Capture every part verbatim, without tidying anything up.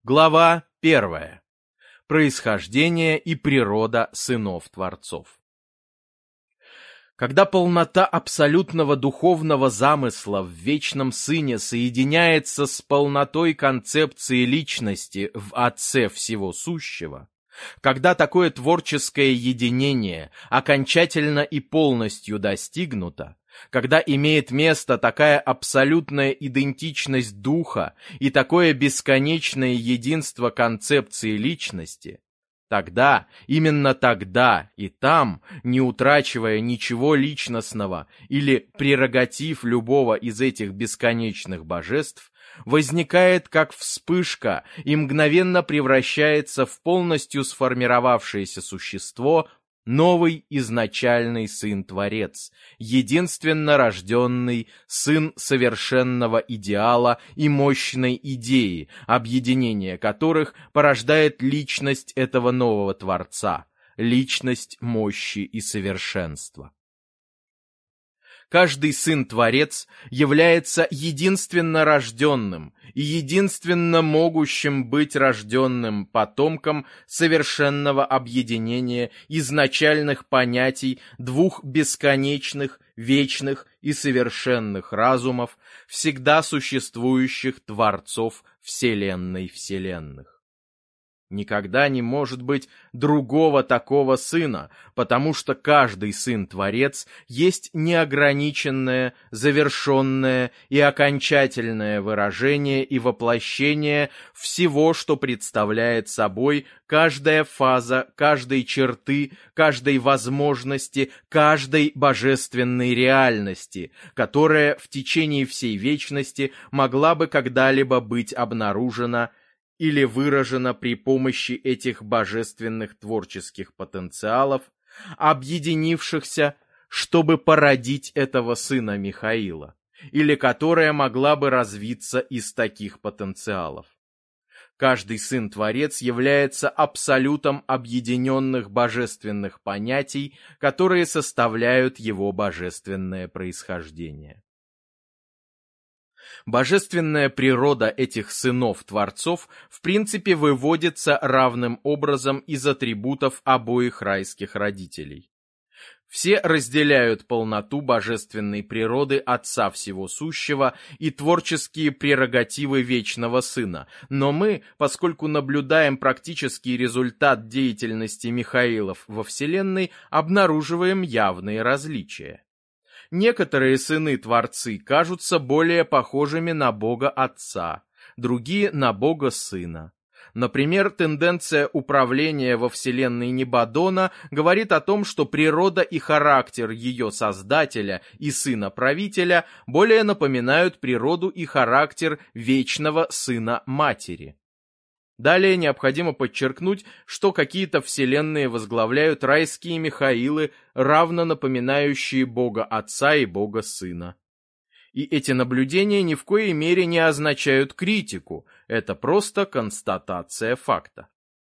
Глава первая. Происхождение и природа сынов-творцов. Когда полнота абсолютного духовного замысла в вечном Сыне соединяется с полнотой концепции личности в Отце Всего Сущего, когда такое творческое единение окончательно и полностью достигнуто, когда имеет место такая абсолютная идентичность духа и такое бесконечное единство концепции личности, тогда, именно тогда и там, не утрачивая ничего личностного или прерогатив любого из этих бесконечных божеств, возникает как вспышка и мгновенно превращается в полностью сформировавшееся существо новый изначальный Сын-Творец, единственно рожденный Сын совершенного идеала и мощной идеи, объединение которых порождает личность этого нового Творца, личность мощи и совершенства. Каждый Сын-Творец является единственно рожденным и единственно могущим быть рожденным потомком совершенного объединения изначальных понятий двух бесконечных, вечных и совершенных разумов, всегда существующих Творцов Вселенной Вселенных. Никогда не может быть другого такого Сына, потому что каждый Сын-Творец есть неограниченное, завершенное и окончательное выражение и воплощение всего, что представляет собой каждая фаза, каждой черты, каждой возможности, каждой божественной реальности, которая в течение всей вечности могла бы когда-либо быть обнаружена или выражено при помощи этих божественных творческих потенциалов, объединившихся, чтобы породить этого сына Михаила, или которая могла бы развиться из таких потенциалов. Каждый Сын-Творец является абсолютом объединенных божественных понятий, которые составляют его божественное происхождение. Божественная природа этих сынов-творцов в принципе выводится равным образом из атрибутов обоих райских родителей. Все разделяют полноту божественной природы Отца Всего Сущего и творческие прерогативы Вечного Сына, но мы, поскольку наблюдаем практический результат деятельности Михаилов во Вселенной, обнаруживаем явные различия. Некоторые сыны-творцы кажутся более похожими на Бога Отца, другие — на Бога Сына. Например, тенденция управления во Вселенной Небадона говорит о том, что природа и характер ее создателя и сына-правителя более напоминают природу и характер вечного сына матери. Далее необходимо подчеркнуть, что какие-то вселенные возглавляют райские Михаилы, равно напоминающие Бога Отца и Бога Сына. И эти наблюдения ни в коей мере не означают критику, это просто констатация факта.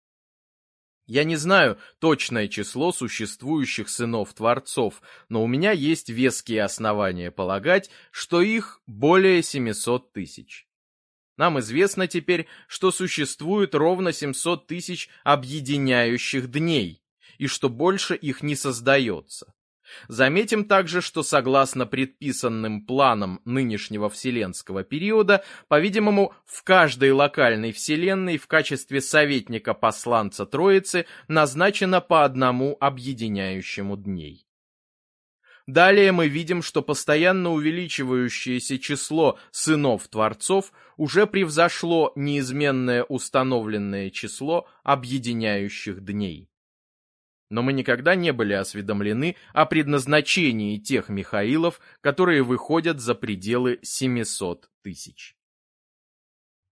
Я не знаю точное число существующих сынов-творцов, но у меня есть веские основания полагать, что их более семисот тысяч. Нам известно теперь, что существует ровно семьсот тысяч объединяющих дней, и что больше их не создается. Заметим также, что согласно предписанным планам нынешнего вселенского периода, по-видимому, в каждой локальной вселенной в качестве советника-посланца Троицы назначено по одному объединяющему дней. Далее мы видим, что постоянно увеличивающееся число сынов-творцов уже превзошло неизменное установленное число объединяющих дней. Но мы никогда не были осведомлены о предназначении тех Михаилов, которые выходят за пределы семисот тысяч.